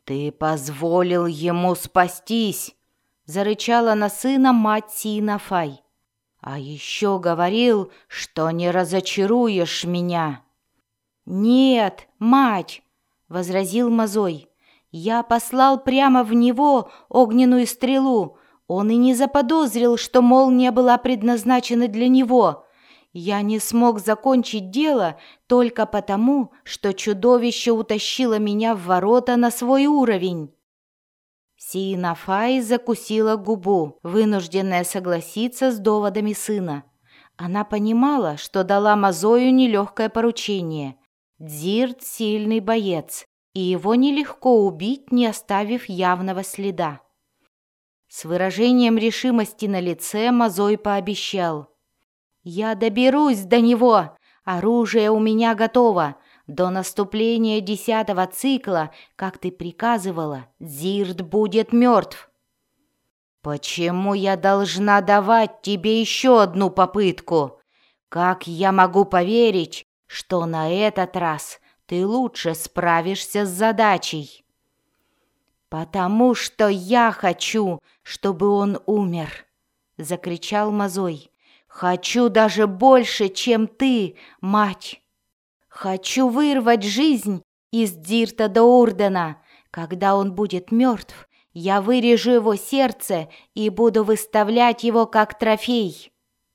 «Ты позволил ему спастись!» — зарычала на сына мать Синафай. «А еще говорил, что не разочаруешь меня!» «Нет, мать!» — возразил Мазой. «Я послал прямо в него огненную стрелу. Он и не заподозрил, что молния была предназначена для него. Я не смог закончить дело только потому, что чудовище утащило меня в ворота на свой уровень». Синафай закусила губу, вынужденная согласиться с доводами сына. Она понимала, что дала Мазою нелегкое поручение. Дзирт — сильный боец, и его нелегко убить, не оставив явного следа. С выражением решимости на лице Мазой пообещал: «Я доберусь до него, оружие у меня готово. До наступления 10-го цикла, как ты приказывала, Дзирт будет мертв». «Почему я должна давать тебе еще одну попытку? Как я могу поверить, что на этот раз ты лучше справишься с задачей?» «Потому что я хочу, чтобы он умер», — закричал Мазой. «Хочу даже больше, чем ты, мать. Хочу вырвать жизнь из Дзирта до Урдена. Когда он будет мертв, я вырежу его сердце и буду выставлять его как трофей».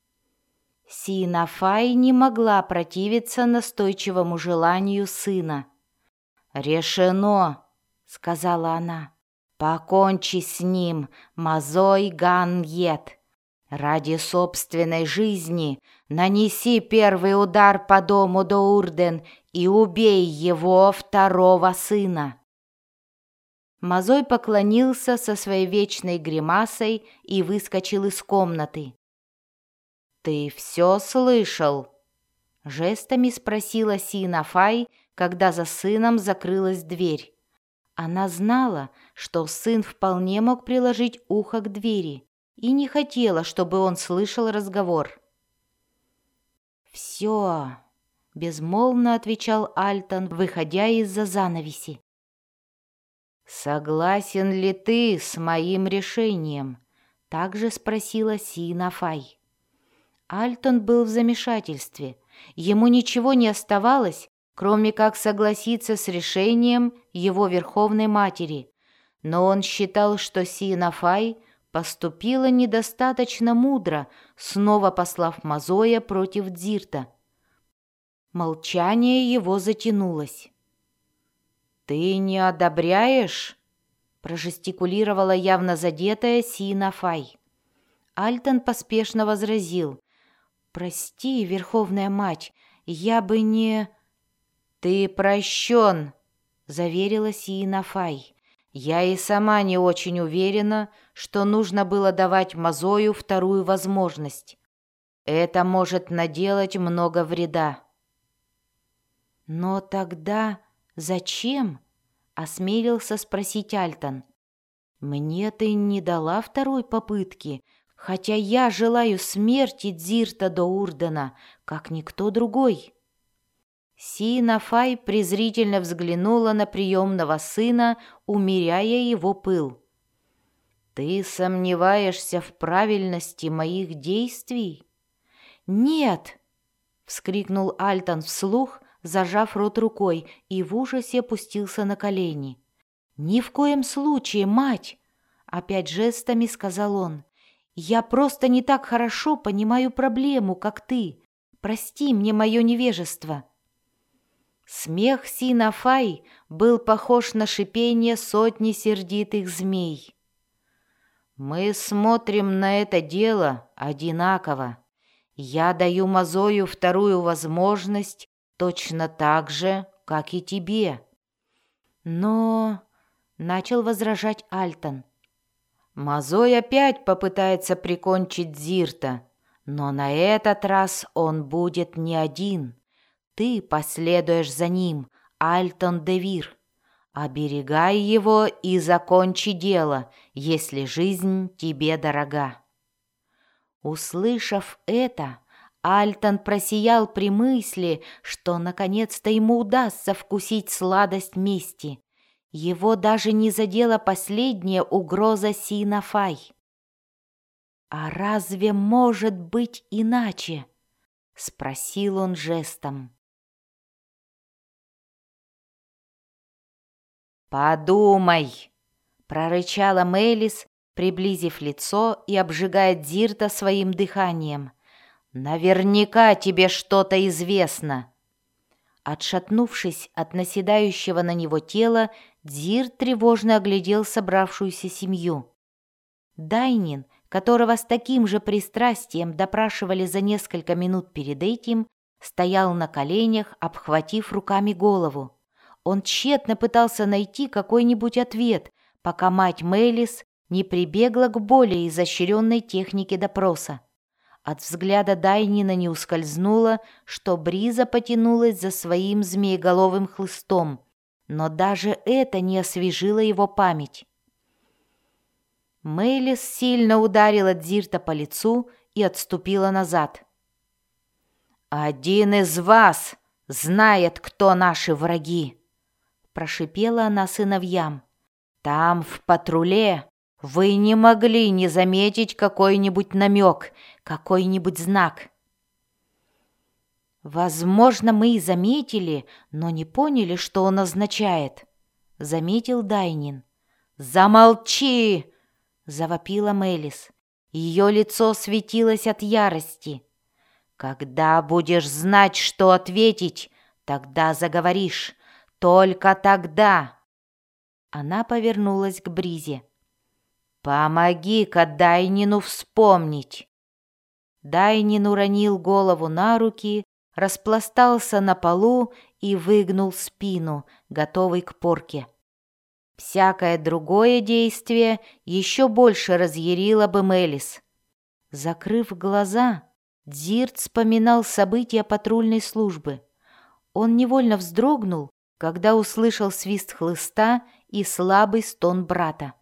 Синафай не могла противиться настойчивому желанию сына. «Решено», — сказала она. «Покончи с ним, Мазой Ганьет. Ради собственной жизни нанеси первый удар по дому Доурден и убей его второго сына». Мазой поклонился со своей вечной гримасой и выскочил из комнаты. «Ты все слышал?» — жестами спросила Синафай, когда за сыном закрылась дверь. Она знала, что сын вполне мог приложить ухо к двери, и не хотела, чтобы он слышал разговор. «Все», — безмолвно отвечал Альтон, выходя из-за занавеси. «Согласен ли ты с моим решением?» — также спросила Синафай. Альтон был в замешательстве. Ему ничего не оставалось, кроме как согласиться с решением его Верховной Матери, но он считал, что Синафай поступила недостаточно мудро, снова послав Мазоя против Дзирта. Молчание его затянулось. «Ты не одобряешь?» — прожестикулировала явно задетая Синафай. Альтон поспешно возразил: «Прости, Верховная Мать, я бы не...» «Ты прощен», — заверила Синафай. «Я и сама не очень уверена, что нужно было давать Мазою вторую возможность. Это может наделать много вреда». «Но тогда зачем?» — осмелился спросить Альтон. «Мне ты не дала второй попытки, хотя я желаю смерти Дзирта до Урдена, как никто другой». Синафай презрительно взглянула на приемного сына, умеряя его пыл. «Ты сомневаешься в правильности моих действий?» «Нет!» — вскрикнул Альтон вслух, зажав рот рукой, и в ужасе опустился на колени. «Ни в коем случае, мать!» — опять жестами сказал он. «Я просто не так хорошо понимаю проблему, как ты. Прости мне мое невежество». Смех Синафай был похож на шипение сотни сердитых змей. «Мы смотрим на это дело одинаково. Я даю Мазою вторую возможность точно так же, как и тебе». «Но...» — начал возражать Альтон. «Мазой опять попытается прикончить Дзирта, но на этот раз он будет не один. Ты последуешь за ним, Альтон де Вир. Оберегай его и закончи дело, если жизнь тебе дорога». Услышав это, Альтон просиял при мысли, что наконец-то ему удастся вкусить сладость мести. Его даже не задела последняя угроза Синафай. «А разве может быть иначе?» — спросил он жестом. «Подумай!» — прорычала Мелис, приблизив лицо и обжигая Дзирта своим дыханием. «Наверняка тебе что-то известно!» Отшатнувшись от наседающего на него тела, Дзирт тревожно оглядел собравшуюся семью. Дайнин, которого с таким же пристрастием допрашивали за несколько минут перед этим, стоял на коленях, обхватив руками голову. Он тщетно пытался найти какой-нибудь ответ, пока мать Мелис не прибегла к более изощренной технике допроса. От взгляда Дайнина не ускользнуло, что Бриза потянулась за своим змееголовым хлыстом, но даже это не освежило его память. Мелис сильно ударила Дзирта по лицу и отступила назад. «Один из вас знает, кто наши враги!» Прошипела она сыновьям. «Там, в патруле, вы не могли не заметить какой-нибудь намек, какой-нибудь знак». «Возможно, мы и заметили, но не поняли, что он означает», — заметил Дайнин. «Замолчи!» — завопила Мелис. Ее лицо светилось от ярости. «Когда будешь знать, что ответить, тогда заговоришь. Только тогда!» Она повернулась к Бризе. «Помоги-ка Дайнину вспомнить!» Дайнин уронил голову на руки, распластался на полу и выгнул спину, готовый к порке. Всякое другое действие еще больше разъярило бы Мелис. Закрыв глаза, Дзирт вспоминал события патрульной службы. Он невольно вздрогнул, когда услышал свист хлыста и слабый стон брата.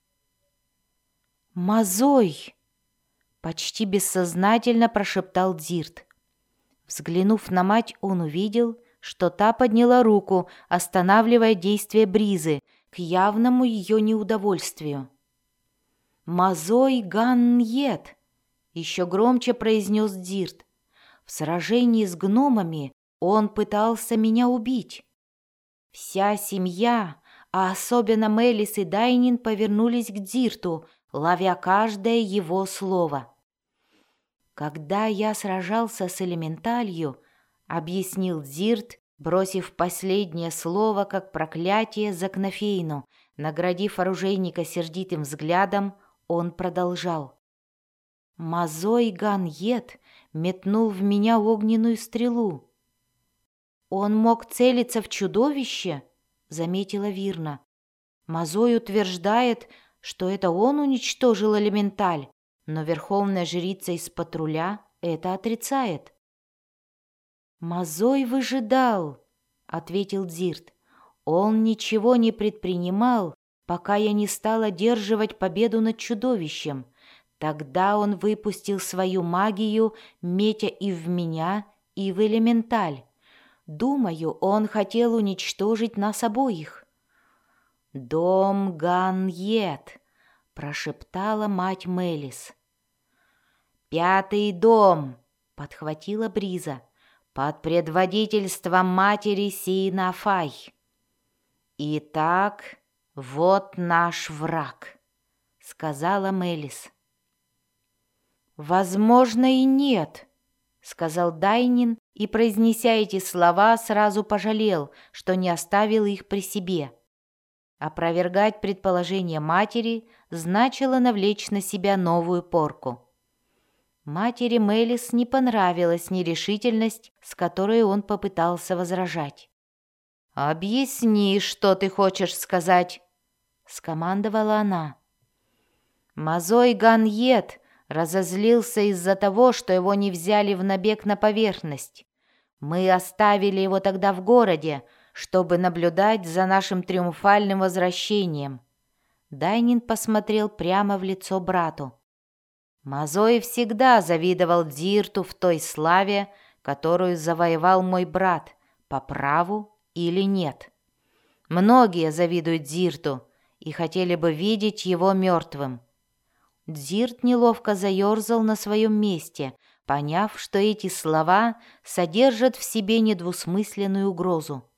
«Мазой!» — почти бессознательно прошептал Дзирт. Взглянув на мать, он увидел, что та подняла руку, останавливая действие Бризы, к явному ее неудовольствию. «Мазой Ганньет!» — еще громче произнес Дзирт. «В сражении с гномами он пытался меня убить». Вся семья, а особенно Мелис и Дайнин, повернулись к Дзирту, ловя каждое его слово. «Когда я сражался с элементалью», — объяснил Дзирт, бросив последнее слово как проклятие за Кнафейну, наградив оружейника сердитым взглядом, он продолжал. «Мазой Ганьет метнул в меня огненную стрелу». «Он мог целиться в чудовище?» — заметила Вирна. «Мазой утверждает, что это он уничтожил элементаль, но верховная жрица из патруля это отрицает». «Мазой выжидал», — ответил Дзирт. «Он ничего не предпринимал, пока я не стал одерживать победу над чудовищем. Тогда он выпустил свою магию, метя и в меня, и в элементаль. Думаю, он хотел уничтожить нас обоих». «Дом Ганьет», — прошептала мать Мелис. «Пятый дом», — подхватила Бриза, «под предводительством матери Синафай. Итак, вот наш враг», — сказала Мелис. «Возможно, и нет», — сказал Дайнин, и, произнеся эти слова, сразу пожалел, что не оставил их при себе. Опровергать предположение матери значило навлечь на себя новую порку. Матери Мелис не понравилась нерешительность, с которой он попытался возражать. «Объясни, что ты хочешь сказать», — скомандовала она. «Мазой Ганьет разозлился из-за того, что его не взяли в набег на поверхность. Мы оставили его тогда в городе, чтобы наблюдать за нашим триумфальным возвращением». Дайнин посмотрел прямо в лицо брату. «Мазой всегда завидовал Дзирту в той славе, которую завоевал мой брат, по праву или нет. Многие завидуют Дзирту и хотели бы видеть его мертвым». Дзирт неловко заерзал на своем месте, поняв, что эти слова содержат в себе недвусмысленную угрозу.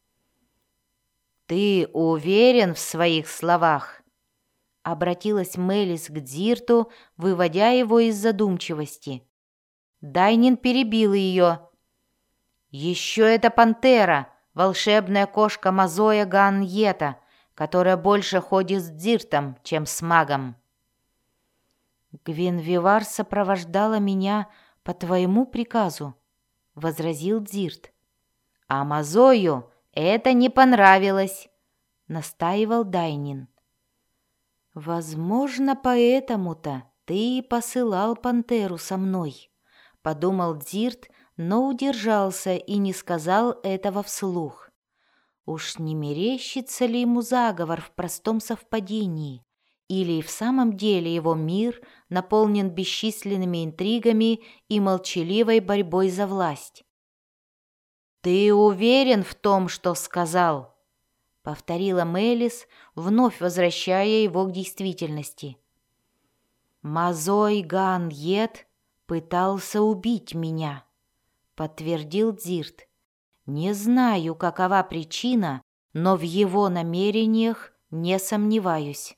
«Ты уверен в своих словах?» — обратилась Мелис к Дзирту, выводя его из задумчивости. Дайнин перебил ее. «Еще это пантера, волшебная кошка Мазоя Гааньета, которая больше ходит с Дзиртом, чем с магом». «Гвенвивар сопровождала меня по твоему приказу», — возразил Дзирт. «А Мазою это не понравилось», — настаивал Дайнин. «Возможно, поэтому-то ты и посылал пантеру со мной», — подумал Дзирт, но удержался и не сказал этого вслух. Уж не мерещится ли ему заговор в простом совпадении? Или в самом деле его мир наполнен бесчисленными интригами и молчаливой борьбой за власть? «Ты уверен в том, что сказал?» — повторила Мелис, вновь возвращая его к действительности. «Мазой Гааньет пытался убить меня», — подтвердил Дзирт. «Не знаю, какова причина, но в его намерениях не сомневаюсь».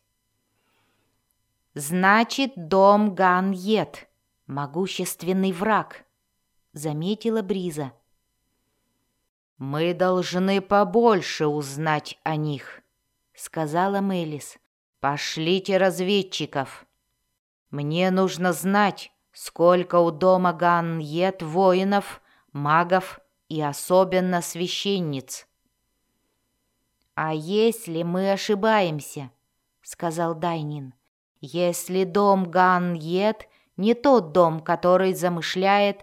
«Значит, дом Гааньет — могущественный враг», — заметила Бриза. «Мы должны побольше узнать о них», — сказала Мелис. «Пошлите разведчиков. Мне нужно знать, сколько у дома Гааньет воинов, магов и особенно священниц». «А если мы ошибаемся?» — сказал Дайнин. «Если дом Гааньет не тот дом, который замышляет...»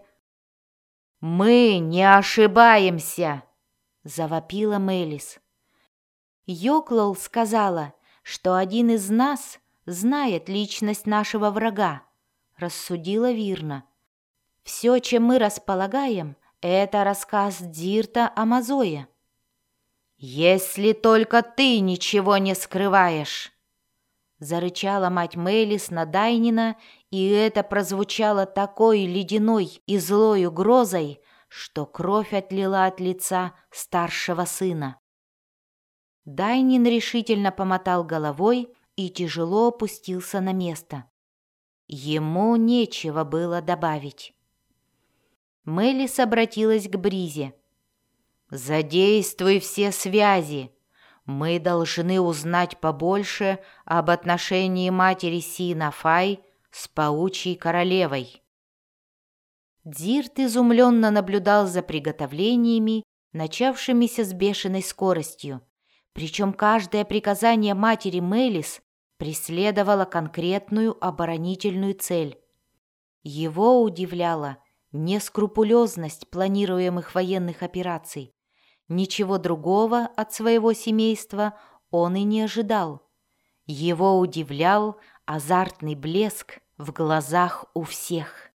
«Мы не ошибаемся!» — завопила Мелис. «Йоклол сказала, что один из нас знает личность нашего врага», — рассудила Вирна. «Все, чем мы располагаем, это рассказ Дзирта о Мазое». «Если только ты ничего не скрываешь!» — зарычала мать Мелис на Дайнина, и это прозвучало такой ледяной и злой угрозой, что кровь отлила от лица старшего сына. Дайнин решительно помотал головой и тяжело опустился на место. Ему нечего было добавить. Мелис обратилась к Бризе. «Задействуй все связи. Мы должны узнать побольше об отношении матери Си-Нафай с паучьей королевой». Дзирт изумленно наблюдал за приготовлениями, начавшимися с бешеной скоростью, причем каждое приказание матери Мелис преследовало конкретную оборонительную цель. Его удивляла нескрупулезность планируемых военных операций. Ничего другого от своего семейства он и не ожидал. Его удивлял азартный блеск в глазах у всех.